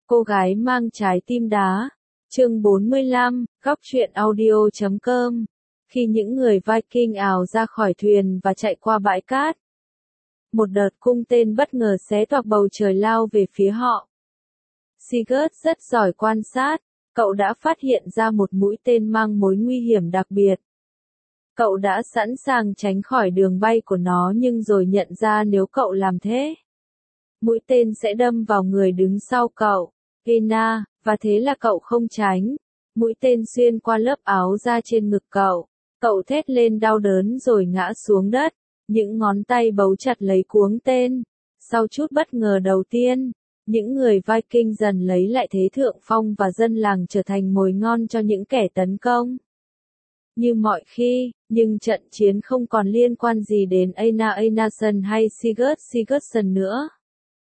Cô gái mang trái tim đá. Chương 45, góc truyện audio.com. Khi những người Viking ào ra khỏi thuyền và chạy qua bãi cát, một đợt cung tên bất ngờ xé toạc bầu trời lao về phía họ. Sigurd rất giỏi quan sát, cậu đã phát hiện ra một mũi tên mang mối nguy hiểm đặc biệt. Cậu đã sẵn sàng tránh khỏi đường bay của nó nhưng rồi nhận ra nếu cậu làm thế, mũi tên sẽ đâm vào người đứng sau cậu, Hena, và thế là cậu không tránh. Mũi tên xuyên qua lớp áo da trên ngực cậu. Cậu thét lên đau đớn rồi ngã xuống đất. Những ngón tay bấu chặt lấy cuống tên. Sau chút bất ngờ đầu tiên, những người Viking dần lấy lại thế thượng phong và dân làng trở thành mồi ngon cho những kẻ tấn công. Như mọi khi, nhưng trận chiến không còn liên quan gì đến Einar Einarsson hay Sigurd Sigurdsson nữa.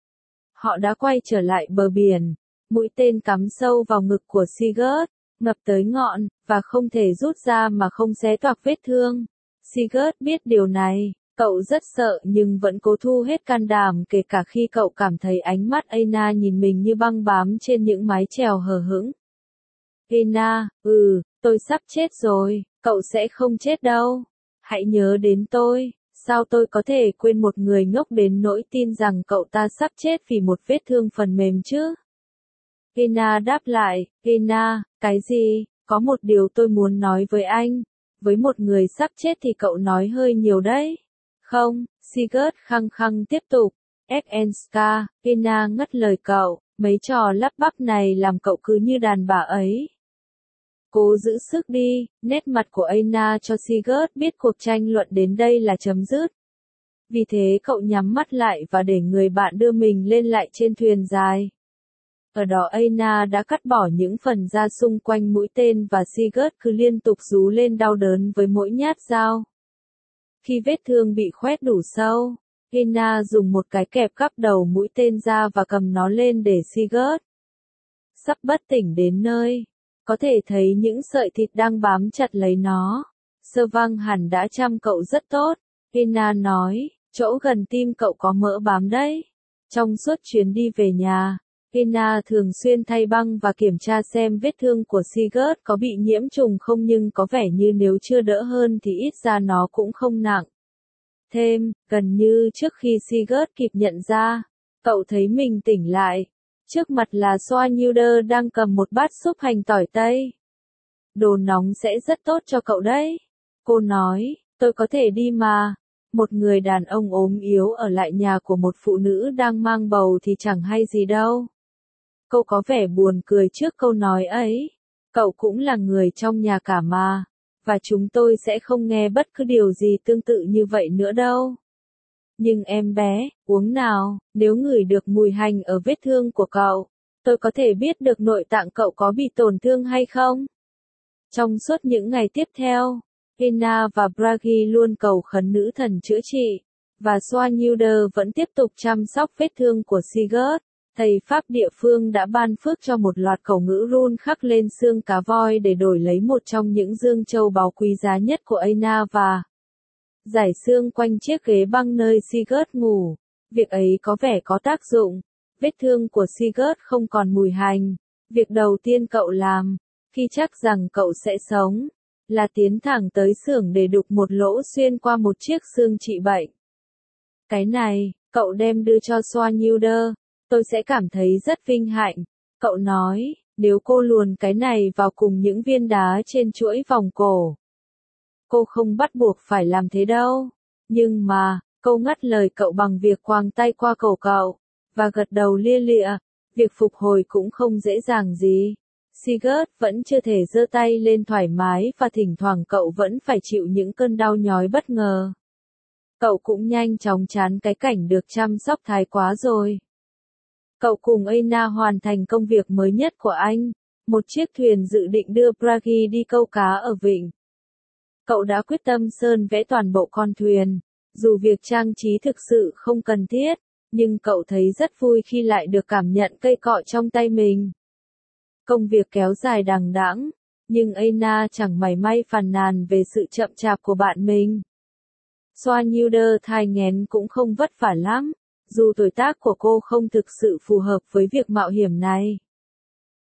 Họ đã quay trở lại bờ biển. Mũi tên cắm sâu vào ngực của Sigurd, ngập tới ngọn, và không thể rút ra mà không xé toạc vết thương. Sigurd biết điều này, cậu rất sợ nhưng vẫn cố thu hết can đảm kể cả khi cậu cảm thấy ánh mắt Einar nhìn mình như băng bám trên những mái chèo hờ hững. Einar, tôi sắp chết rồi, cậu sẽ không chết đâu. Hãy nhớ đến tôi. Sao tôi có thể quên một người ngốc đến nỗi tin rằng cậu ta sắp chết vì một vết thương phần mềm chứ? Hena đáp lại, Hena, cái gì? Có một điều tôi muốn nói với anh. Với một người sắp chết thì cậu nói hơi nhiều đấy. Không, Sigurd khăng khăng tiếp tục. Enska, Hena ngắt lời cậu, mấy trò lắp bắp này làm cậu cứ như đàn bà ấy. Cố giữ sức đi, nét mặt của Einar cho Sigurd biết cuộc tranh luận đến đây là chấm dứt. Vì thế cậu nhắm mắt lại và để người bạn đưa mình lên lại trên thuyền dài. Ở đó Einar đã cắt bỏ những phần da xung quanh mũi tên và Sigurd cứ liên tục rú lên đau đớn với mỗi nhát dao. Khi vết thương bị khoét đủ sâu, Einar dùng một cái kẹp cắp đầu mũi tên ra và cầm nó lên để Sigurd sắp bất tỉnh đến nơi. Có thể thấy những sợi thịt đang bám chặt lấy nó. Sơ Vang hẳn đã chăm cậu rất tốt. Hena nói, chỗ gần tim cậu có mỡ bám đấy. Trong suốt chuyến đi về nhà, Hena thường xuyên thay băng và kiểm tra xem vết thương của Sigurd có bị nhiễm trùng không, nhưng có vẻ như nếu chưa đỡ hơn thì ít ra nó cũng không nặng. Thêm, gần như trước khi Sigurd kịp nhận ra, cậu thấy mình tỉnh lại. Trước mặt là Svanhildur đang cầm một bát súp hành tỏi Tây. Đồ nóng sẽ rất tốt cho cậu đấy. Cô nói, tôi có thể đi mà. Một người đàn ông ốm yếu ở lại nhà của một phụ nữ đang mang bầu thì chẳng hay gì đâu. Cô có vẻ buồn cười trước câu nói ấy. Cậu cũng là người trong nhà cả mà. Và chúng tôi sẽ không nghe bất cứ điều gì tương tự như vậy nữa đâu. Nhưng em bé, uống nào, nếu ngửi được mùi hành ở vết thương của cậu, tôi có thể biết được nội tạng cậu có bị tổn thương hay không. Trong suốt những ngày tiếp theo, Hena và Bragi luôn cầu khấn nữ thần chữa trị, và Svanhildur vẫn tiếp tục chăm sóc vết thương của Sigurd. Thầy Pháp địa phương đã ban phước cho một loạt khẩu ngữ rune khắc lên xương cá voi để đổi lấy một trong những dương châu báu quý giá nhất của Einar và giải xương quanh chiếc ghế băng nơi Sigurd ngủ. Việc ấy có vẻ có tác dụng. Vết thương của Sigurd không còn mùi hành. Việc đầu tiên cậu làm, khi chắc rằng cậu sẽ sống, là tiến thẳng tới xưởng để đục một lỗ xuyên qua một chiếc xương trị bệnh. Cái này, cậu đem đưa cho Svanhildur. Tôi sẽ cảm thấy rất vinh hạnh. Cậu nói, nếu cô luồn cái này vào cùng những viên đá trên chuỗi vòng cổ. Cô không bắt buộc phải làm thế đâu. Nhưng mà, cô ngắt lời cậu bằng việc quàng tay qua cổ cậu, và gật đầu lia lịa. Việc phục hồi cũng không dễ dàng gì. Sigurd vẫn chưa thể giơ tay lên thoải mái và thỉnh thoảng cậu vẫn phải chịu những cơn đau nhói bất ngờ. Cậu cũng nhanh chóng chán cái cảnh được chăm sóc thái quá rồi. Cậu cùng Einar hoàn thành công việc mới nhất của anh, một chiếc thuyền dự định đưa Bragi đi câu cá ở vịnh. Cậu đã quyết tâm sơn vẽ toàn bộ con thuyền, dù việc trang trí thực sự không cần thiết, nhưng cậu thấy rất vui khi lại được cảm nhận cây cọ trong tay mình. Công việc kéo dài đằng đẵng, nhưng Einar chẳng mảy may phàn nàn về sự chậm chạp của bạn mình. Svanhildur thai nghén cũng không vất vả lắm, dù tuổi tác của cô không thực sự phù hợp với việc mạo hiểm này.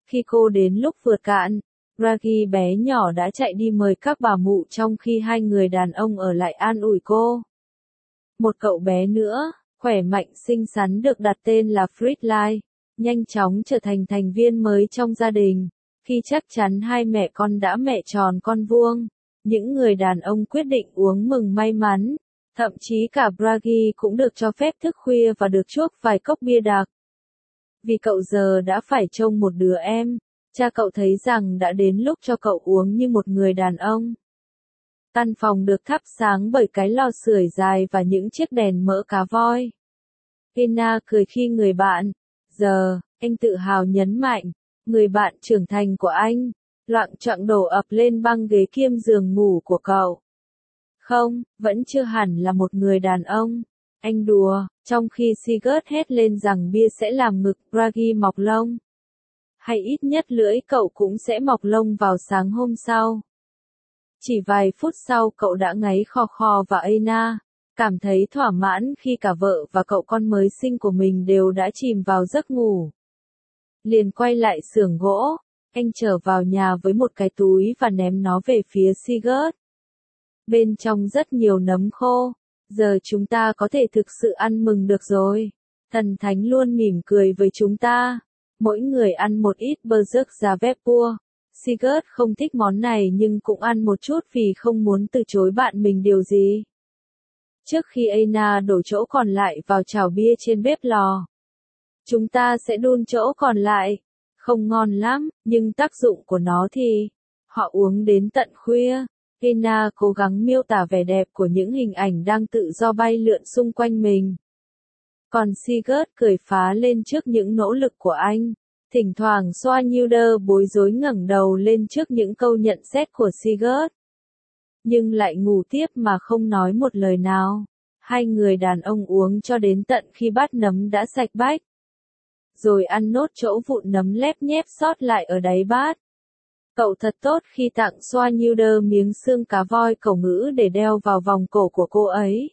Khi cô đến lúc vượt cạn, Ragi bé nhỏ đã chạy đi mời các bà mụ trong khi hai người đàn ông ở lại an ủi cô. Một cậu bé nữa, khỏe mạnh xinh xắn được đặt tên là Friedlei, nhanh chóng trở thành thành viên mới trong gia đình. Khi chắc chắn hai mẹ con đã mẹ tròn con vuông, những người đàn ông quyết định uống mừng may mắn. Thậm chí cả Bragi cũng được cho phép thức khuya và được chuốc vài cốc bia đặc. Vì cậu giờ đã phải trông một đứa em, cha cậu thấy rằng đã đến lúc cho cậu uống như một người đàn ông. Căn phòng được thắp sáng bởi cái lò sưởi dài và những chiếc đèn mỡ cá voi. Anna cười khi người bạn, giờ, anh tự hào nhấn mạnh, người bạn trưởng thành của anh, loạng choạng đổ ập lên băng ghế kiêm giường ngủ của cậu. Không, vẫn chưa hẳn là một người đàn ông. Anh đùa, trong khi Sigurd hét lên rằng bia sẽ làm ngực Bragi mọc lông. Hay ít nhất lưỡi cậu cũng sẽ mọc lông vào sáng hôm sau. Chỉ vài phút sau cậu đã ngáy khò khò và Anna, cảm thấy thỏa mãn khi cả vợ và cậu con mới sinh của mình đều đã chìm vào giấc ngủ. Liền quay lại xưởng gỗ, anh trở vào nhà với một cái túi và ném nó về phía Sigurd. Bên trong rất nhiều nấm khô, giờ chúng ta có thể thực sự ăn mừng được rồi. Thần thánh luôn mỉm cười với chúng ta. Mỗi người ăn một ít bơ rước ra vepua. Sigurd không thích món này nhưng cũng ăn một chút vì không muốn từ chối bạn mình điều gì. Trước khi Anna đổ chỗ còn lại vào chảo bia trên bếp lò, chúng ta sẽ đun chỗ còn lại. Không ngon lắm, nhưng tác dụng của nó thì họ uống đến tận khuya. Anna cố gắng miêu tả vẻ đẹp của những hình ảnh đang tự do bay lượn xung quanh mình. Còn Sigurd cười phá lên trước những nỗ lực của anh. Thỉnh thoảng Svanhildur bối rối ngẩng đầu lên trước những câu nhận xét của Sigurd. Nhưng lại ngủ tiếp mà không nói một lời nào. Hai người đàn ông uống cho đến tận khi bát nấm đã sạch bách. Rồi ăn nốt chỗ vụn nấm lép nhép sót lại ở đáy bát. Cậu thật tốt khi tặng Svanhildur miếng xương cá voi cẩu ngữ để đeo vào vòng cổ của cô ấy.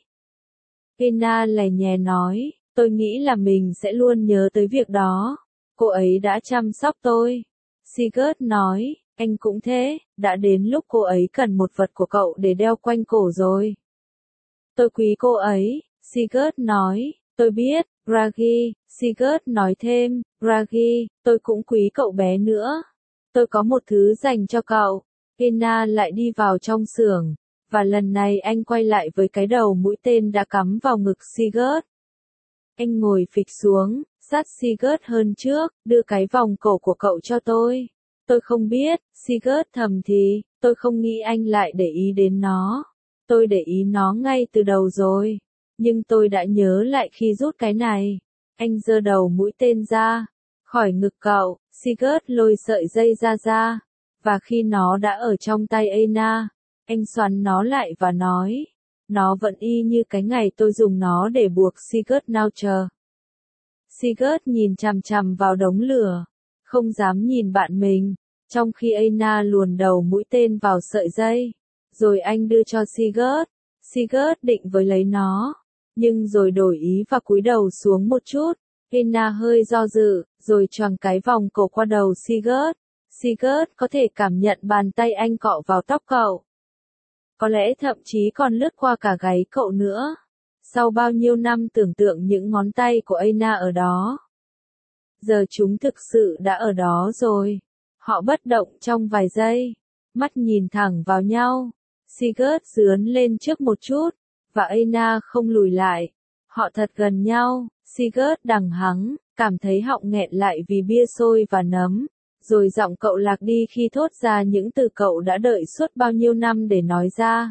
Anna lè nhè nói, tôi nghĩ là mình sẽ luôn nhớ tới việc đó. Cô ấy đã chăm sóc tôi. Sigurd nói, anh cũng thế, đã đến lúc cô ấy cần một vật của cậu để đeo quanh cổ rồi. Tôi quý cô ấy, Sigurd nói, tôi biết, Bragi, Sigurd nói thêm, Bragi, tôi cũng quý cậu bé nữa. Tôi có một thứ dành cho cậu. Anna lại đi vào trong xưởng, và lần này anh quay lại với cái đầu mũi tên đã cắm vào ngực Sigurd. Anh ngồi phịch xuống, sát Sigurd hơn trước, đưa cái vòng cổ của cậu cho tôi. Tôi không biết, Sigurd thầm thì, tôi không nghĩ anh lại để ý đến nó. Tôi để ý nó ngay từ đầu rồi. Nhưng tôi đã nhớ lại khi rút cái này. Anh giơ đầu mũi tên ra. Khỏi ngực cậu, Sigurd lôi sợi dây ra. Và khi nó đã ở trong tay Anna, anh xoắn nó lại và nói. Nó vẫn y như cái ngày tôi dùng nó để buộc Sigurd Naucher. Sigurd nhìn chằm chằm vào đống lửa, không dám nhìn bạn mình, trong khi Anna luồn đầu mũi tên vào sợi dây. Rồi anh đưa cho Sigurd. Sigurd định với lấy nó, nhưng rồi đổi ý và cúi đầu xuống một chút. Anna hơi do dự, rồi choàng cái vòng cổ qua đầu Sigurd. Sigurd có thể cảm nhận bàn tay anh cọ vào tóc cậu. Có lẽ thậm chí còn lướt qua cả gáy cậu nữa. Sau bao nhiêu năm tưởng tượng những ngón tay của Anna ở đó. Giờ chúng thực sự đã ở đó rồi. Họ bất động trong vài giây. Mắt nhìn thẳng vào nhau. Sigurd dướn lên trước một chút. Và Anna không lùi lại. Họ thật gần nhau. Sigurd đằng hắng, cảm thấy họng nghẹn lại vì bia sôi và nấm. Rồi giọng cậu lạc đi khi thốt ra những từ cậu đã đợi suốt bao nhiêu năm để nói ra.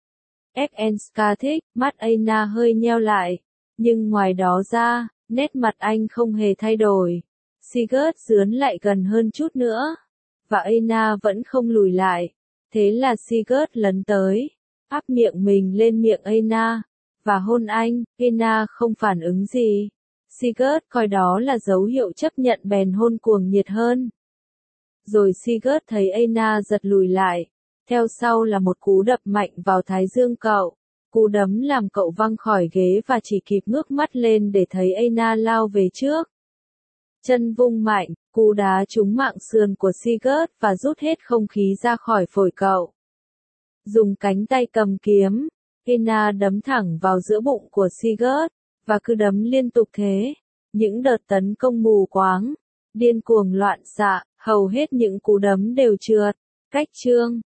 Fenska thích, mắt Anna hơi nheo lại. Nhưng ngoài đó ra, nét mặt anh không hề thay đổi. Sigurd dướn lại gần hơn chút nữa. Và Anna vẫn không lùi lại. Thế là Sigurd lấn tới, áp miệng mình lên miệng Anna, và hôn anh. Anna không phản ứng gì. Sigurd coi đó là dấu hiệu chấp nhận bèn hôn cuồng nhiệt hơn. Rồi Sigurd thấy Anna giật lùi lại. Theo sau là một cú đập mạnh vào thái dương cậu. Cú đấm làm cậu văng khỏi ghế và chỉ kịp ngước mắt lên để thấy Anna lao về trước. Chân vung mạnh, cú đá trúng mạng sườn của Sigurd và rút hết không khí ra khỏi phổi cậu. Dùng cánh tay cầm kiếm, Ina đấm thẳng vào giữa bụng của Sigurd, và cứ đấm liên tục thế. Những đợt tấn công mù quáng, điên cuồng loạn xạ, hầu hết những cú đấm đều trượt. Cách chương